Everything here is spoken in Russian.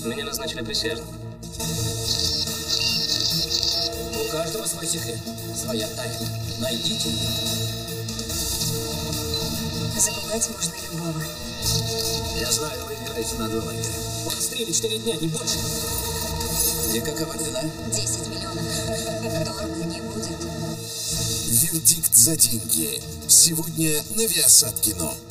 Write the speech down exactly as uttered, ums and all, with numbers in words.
Меня назначили присяжным. У каждого свой секрет, своя тайна. Найдите ее. Запугать можно любого. Я знаю, вы играете на два лагеря. У нас три или четыре дня, не больше. И какова цена? Десять миллионов. Дорого не будет. Вердикт за деньги. Сегодня на Viasat Кино.